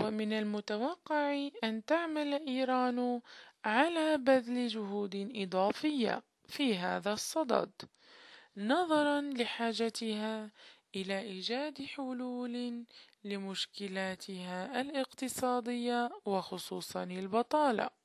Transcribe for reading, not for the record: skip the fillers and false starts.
ومن المتوقع أن تعمل إيران على بذل جهود إضافية في هذا الصدد، نظرا لحاجتها إلى إيجاد حلول لمشكلاتها الاقتصادية وخصوصا البطالة.